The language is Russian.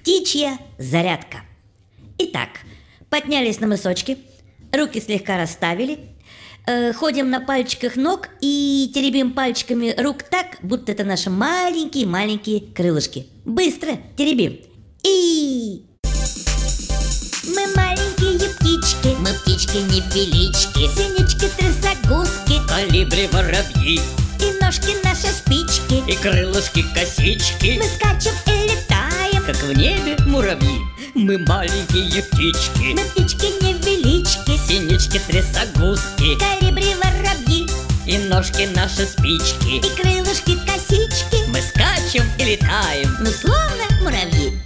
Птичья зарядка. Итак, поднялись на мысочки, руки слегка расставили, ходим на пальчиках ног и теребим пальчиками рук так, будто это наши маленькие-маленькие крылышки. Быстро теребим. И мы маленькие птички, мы птички-невелички, синички-трясогузки, колибри-воробьи, и ножки наши спички, и крылышки-косички. Мы скачем и летаем, как в небе муравьи. Мы маленькие птички, мы птички-невелички, синички-трясогузки, колибри-воробьи, и ножки наши спички, и крылышки-косички. Мы скачем и летаем, ну словно муравьи.